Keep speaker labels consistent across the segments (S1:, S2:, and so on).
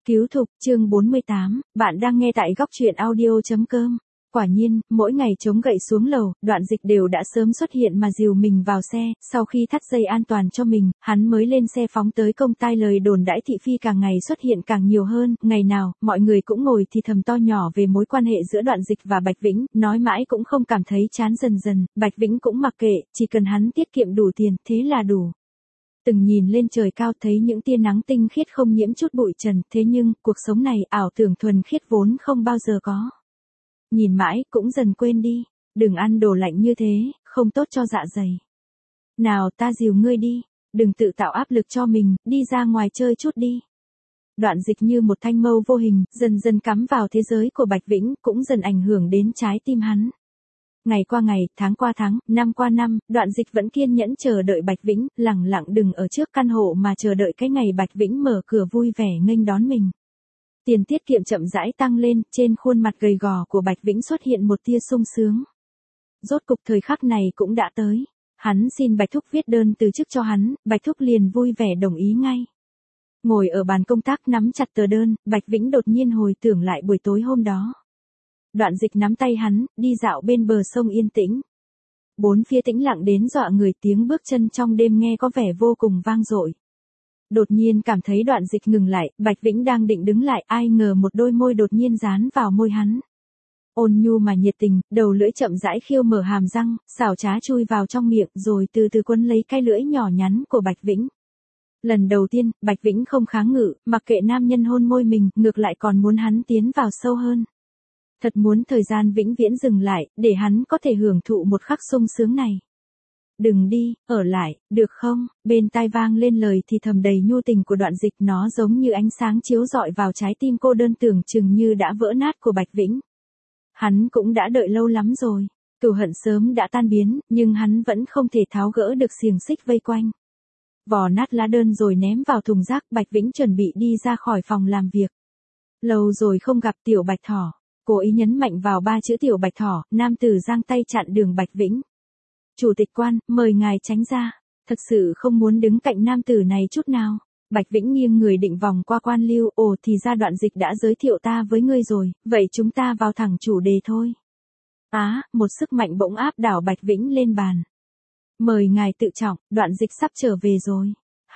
S1: Cứu thục, chương 48, bạn đang nghe tại góc truyện audio.com. Quả nhiên, mỗi ngày chống gậy xuống lầu, Đoạn Dịch đều đã sớm xuất hiện mà dìu mình vào xe, sau khi thắt dây an toàn cho mình, hắn mới lên xe phóng tới công. Tai lời đồn đãi thị phi càng ngày xuất hiện càng nhiều hơn, ngày nào, mọi người cũng ngồi thì thầm to nhỏ về mối quan hệ giữa Đoạn Dịch và Bạch Vĩnh, nói mãi cũng không cảm thấy chán. Dần dần, Bạch Vĩnh cũng mặc kệ, chỉ cần hắn tiết kiệm đủ tiền, thế là đủ. Từng nhìn lên trời cao thấy những tia nắng tinh khiết không nhiễm chút bụi trần, thế nhưng, cuộc sống này ảo tưởng thuần khiết vốn không bao giờ có. Nhìn mãi, cũng dần quên đi, đừng ăn đồ lạnh như thế, không tốt cho dạ dày. Nào ta dìu ngươi đi, đừng tự tạo áp lực cho mình, đi ra ngoài chơi chút đi. Đoạn Dịch như một thanh mâu vô hình, dần dần cắm vào thế giới của Bạch Vĩnh, cũng dần ảnh hưởng đến trái tim hắn. Ngày qua ngày, tháng qua tháng, năm qua năm, Đoạn Dịch vẫn kiên nhẫn chờ đợi Bạch Vĩnh, lẳng lặng đứng ở trước căn hộ mà chờ đợi cái ngày Bạch Vĩnh mở cửa vui vẻ nghênh đón mình. Tiền tiết kiệm chậm rãi tăng lên, trên khuôn mặt gầy gò của Bạch Vĩnh xuất hiện một tia sung sướng. Rốt cục thời khắc này cũng đã tới. Hắn xin Bạch Thúc viết đơn từ chức cho hắn, Bạch Thúc liền vui vẻ đồng ý ngay. Ngồi ở bàn công tác nắm chặt tờ đơn, Bạch Vĩnh đột nhiên hồi tưởng lại buổi tối hôm đó. Đoạn Dịch nắm tay hắn, đi dạo bên bờ sông yên tĩnh. Bốn phía tĩnh lặng đến dọa người, tiếng bước chân trong đêm nghe có vẻ vô cùng vang dội. Đột nhiên cảm thấy Đoạn Dịch ngừng lại, Bạch Vĩnh đang định đứng lại, ai ngờ một đôi môi đột nhiên dán vào môi hắn. Ôn nhu mà nhiệt tình, đầu lưỡi chậm rãi khiêu mở hàm răng, xảo trá chui vào trong miệng rồi từ từ quấn lấy cái lưỡi nhỏ nhắn của Bạch Vĩnh. Lần đầu tiên, Bạch Vĩnh không kháng ngự, mặc kệ nam nhân hôn môi mình, ngược lại còn muốn hắn tiến vào sâu hơn. Thật muốn thời gian vĩnh viễn dừng lại, để hắn có thể hưởng thụ một khắc sung sướng này. Đừng đi, ở lại, được không? Bên tai vang lên lời thì thầm đầy nhu tình của Đoạn Dịch, nó giống như ánh sáng chiếu rọi vào trái tim cô đơn tưởng chừng như đã vỡ nát của Bạch Vĩnh. Hắn cũng đã đợi lâu lắm rồi, cừu hận sớm đã tan biến, nhưng hắn vẫn không thể tháo gỡ được xiềng xích vây quanh. Vò nát lá đơn rồi ném vào thùng rác, Bạch Vĩnh chuẩn bị đi ra khỏi phòng làm việc. Lâu rồi không gặp Tiểu Bạch Thỏ. Cố ý nhấn mạnh vào ba chữ Tiểu Bạch Thỏ, nam tử giang tay chặn đường Bạch Vĩnh. Chủ tịch Quan, mời ngài tránh ra. Thật sự không muốn đứng cạnh nam tử này chút nào. Bạch Vĩnh nghiêng người định vòng qua Quan Lưu, ồ thì ra Đoạn Dịch đã giới thiệu ta với ngươi rồi, vậy chúng ta vào thẳng chủ đề thôi. Một sức mạnh bỗng áp đảo Bạch Vĩnh lên bàn. Mời ngài tự trọng, Đoạn Dịch sắp trở về rồi.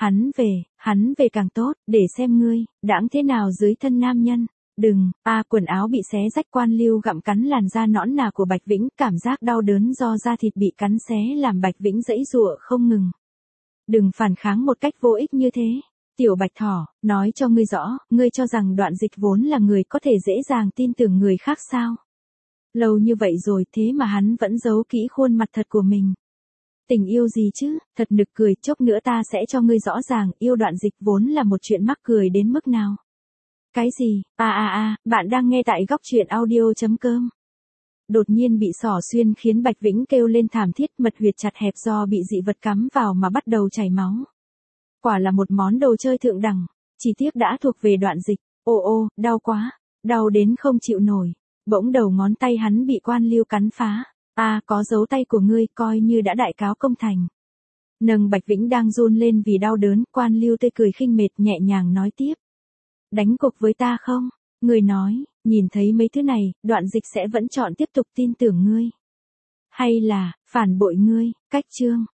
S1: Hắn về càng tốt, để xem ngươi, đãng thế nào dưới thân nam nhân. Đừng, quần áo bị xé rách. Quan Lưu gặm cắn làn da nõn nà của Bạch Vĩnh, cảm giác đau đớn do da thịt bị cắn xé làm Bạch Vĩnh giãy giụa không ngừng. Đừng phản kháng một cách vô ích như thế. Tiểu Bạch Thỏ, nói cho ngươi rõ, ngươi cho rằng Đoạn Dịch vốn là người có thể dễ dàng tin tưởng người khác sao? Lâu như vậy rồi thế mà hắn vẫn giấu kỹ khuôn mặt thật của mình. Tình yêu gì chứ, thật nực cười, chốc nữa ta sẽ cho ngươi rõ ràng, yêu Đoạn Dịch vốn là một chuyện mắc cười đến mức nào. Cái gì? Bạn đang nghe tại góc truyện audio.com. Đột nhiên bị xỏ xuyên khiến Bạch Vĩnh kêu lên thảm thiết, mật huyệt chặt hẹp do bị dị vật cắm vào mà bắt đầu chảy máu. Quả là một món đồ chơi thượng đẳng, chỉ tiếc đã thuộc về Đoạn Dịch. Ô, đau quá, đau đến không chịu nổi. Bỗng đầu ngón tay hắn bị Quan Lưu cắn phá. Có dấu tay của ngươi, coi như đã đại cáo công thành. Nâng Bạch Vĩnh đang run lên vì đau đớn, Quan Lưu tươi cười khinh mệt nhẹ nhàng nói tiếp. Đánh cuộc với ta không? Ngươi nói, nhìn thấy mấy thứ này, Đoạn Dịch sẽ vẫn chọn tiếp tục tin tưởng ngươi. Hay là, phản bội ngươi, cách chương.